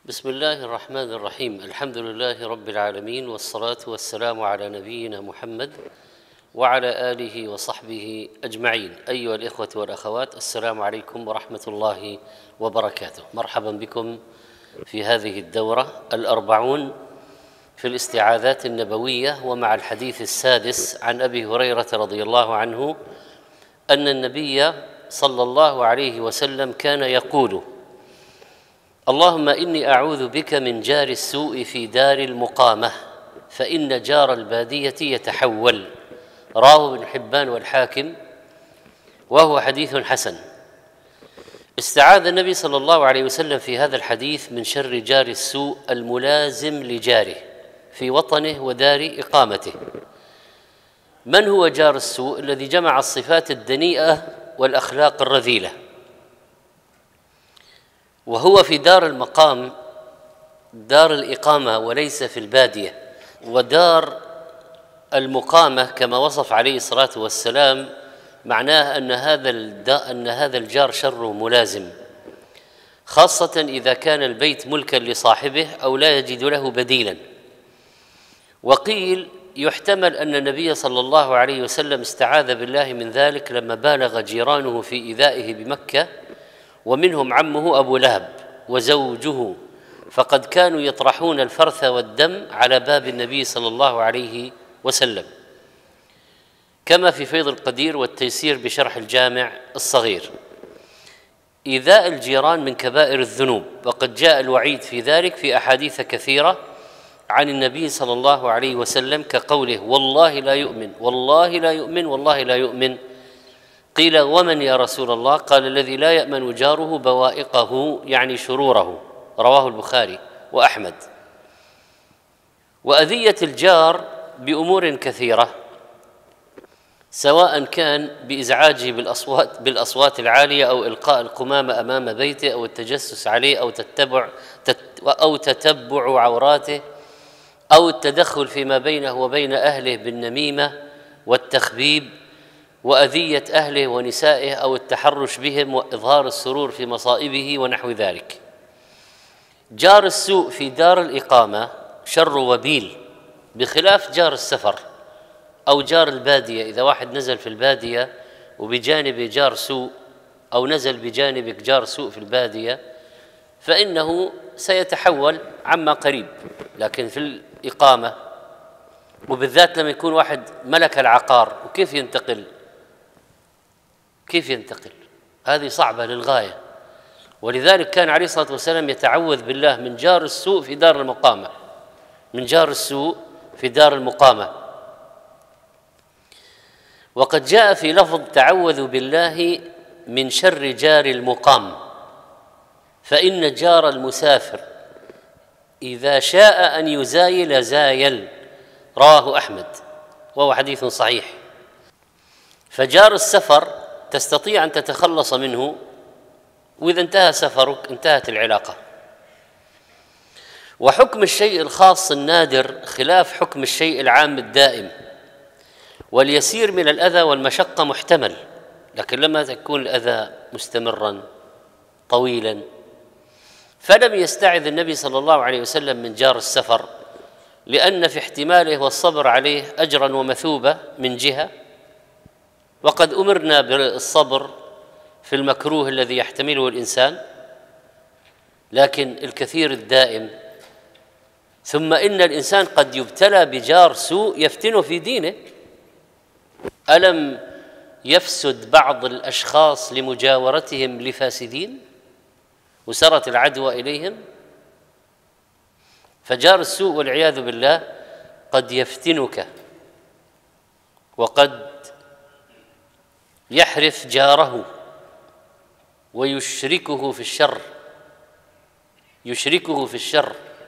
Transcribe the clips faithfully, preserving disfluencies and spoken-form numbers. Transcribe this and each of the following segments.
بسم الله الرحمن الرحيم. الحمد لله رب العالمين، والصلاة والسلام على نبينا محمد وعلى آله وصحبه أجمعين. أيها الإخوة والأخوات، السلام عليكم ورحمة الله وبركاته. مرحبا بكم في هذه الدورة الأربعون في الاستعاذات النبوية، ومع الحديث السادس عن أبي هريرة رضي الله عنه أن النبي صلى الله عليه وسلم كان يقول: اللهم إني أعوذ بك من جار السوء في دار المقامة، فإن جار البادية يتحول. رواه ابن حبان والحاكم، وهو حديث حسن. استعاذ النبي صلى الله عليه وسلم في هذا الحديث من شر جار السوء الملازم لجاره في وطنه ودار إقامته. من هو جار السوء؟ الذي جمع الصفات الدنيئة والأخلاق الرذيلة، وهو في دار المقام، دار الإقامة، وليس في البادية. ودار المقامة كما وصف عليه الصلاة والسلام معناه أن هذا أن هذا الجار شره ملازم، خاصة إذا كان البيت ملكا لصاحبه أو لا يجد له بديلا. وقيل يحتمل أن النبي صلى الله عليه وسلم استعاذ بالله من ذلك لما بالغ جيرانه في إيذائه بمكة، ومنهم عمه أبو لهب وزوجه، فقد كانوا يطرحون الفرث والدم على باب النبي صلى الله عليه وسلم، كما في فيض القدير والتيسير بشرح الجامع الصغير. إيذاء الجيران من كبائر الذنوب، وقد جاء الوعيد في ذلك في أحاديث كثيرة عن النبي صلى الله عليه وسلم، كقوله: والله لا يؤمن، والله لا يؤمن، والله لا يؤمن. قيل: ومن يا رسول الله؟ قال: الذي لا يأمن جاره بوائقه، يعني شروره. رواه البخاري وأحمد. وأذية الجار بأمور كثيرة، سواء كان بإزعاجه بالأصوات بالأصوات العالية، أو إلقاء القمامة أمام بيته، أو التجسس عليه، أو تتبع أو تتبع عوراته، أو التدخل فيما بينه وبين أهله بالنميمة والتخبيب، وأذية أهله ونسائه، أو التحرش بهم وإظهار السرور في مصائبه ونحو ذلك. جار السوء في دار الإقامة شر وبيل، بخلاف جار السفر أو جار البادية. إذا واحد نزل في البادية وبجانبه جار سوء، أو نزل بجانبك جار سوء في البادية، فإنه سيتحول عما قريب. لكن في الإقامة، وبالذات لما يكون واحد ملك العقار، وكيف ينتقل؟ كيف ينتقل؟ هذه صعبة للغاية. ولذلك كان عليه الصلاة والسلام يتعوذ بالله من جار السوء في دار المقامة، من جار السوء في دار المقامة. وقد جاء في لفظ: تعوذ بالله من شر جار المقام، فإن جار المسافر إذا شاء أن يزايل زايل. رواه أحمد، وهو حديث صحيح. فجار السفر تستطيع أن تتخلص منه، وإذا انتهى سفرك انتهت العلاقة. وحكم الشيء الخاص النادر خلاف حكم الشيء العام الدائم، واليسير من الأذى والمشقة محتمل، لكن لما يكون الأذى مستمرا طويلا، فلم يستعذ النبي صلى الله عليه وسلم من جار السفر، لأن في احتماله والصبر عليه أجرا ومثوبة من جهة، وقد أمرنا بالصبر في المكروه الذي يحتمله الإنسان، لكن الكثير الدائم. ثم إن الإنسان قد يبتلى بجار سوء يفتنه في دينه. ألم يفسد بعض الأشخاص لمجاورتهم لفاسدين، وسرت العدوى إليهم؟ فجار السوء والعياذ بالله قد يفتنك، وقد يحرف جاره ويشركه في الشر، يشركه في الشر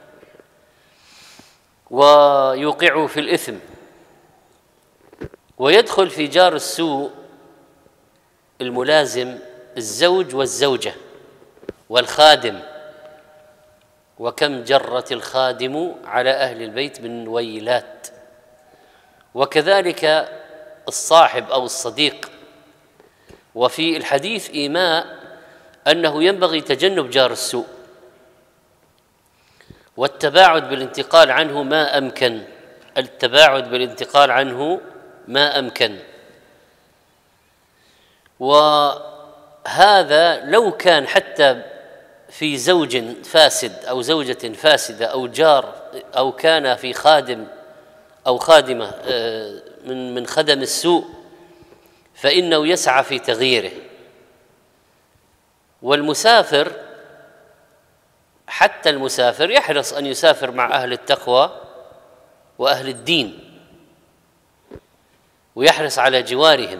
ويوقعه في الإثم. ويدخل في جار السوء الملازم الزوج والزوجة والخادم، وكم جرت الخادم على أهل البيت من ويلات. وكذلك الصاحب أو الصديق. وفي الحديث إيماء أنه ينبغي تجنب جار السوء، والتباعد بالانتقال عنه ما أمكن، التباعد بالانتقال عنه ما أمكن. وهذا لو كان حتى في زوج فاسد أو زوجة فاسدة أو جار، أو كان في خادم أو خادمة من من خدم السوء، فإنه يسعى في تغييره. والمسافر حتى المسافر يحرص أن يسافر مع أهل التقوى وأهل الدين، ويحرص على جوارهم.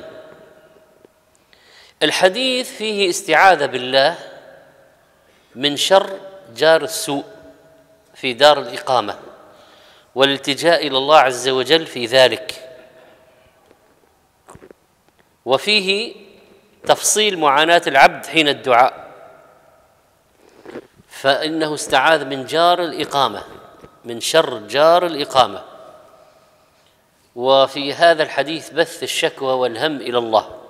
الحديث فيه استعاذة بالله من شر جار السوء في دار الإقامة، والالتجاء إلى الله عز وجل في ذلك. وفيه تفصيل معاناة العبد حين الدعاء، فإنه استعاذ من جار الإقامة، من شر جار الإقامة. وفي هذا الحديث بث الشكوى والهم إلى الله.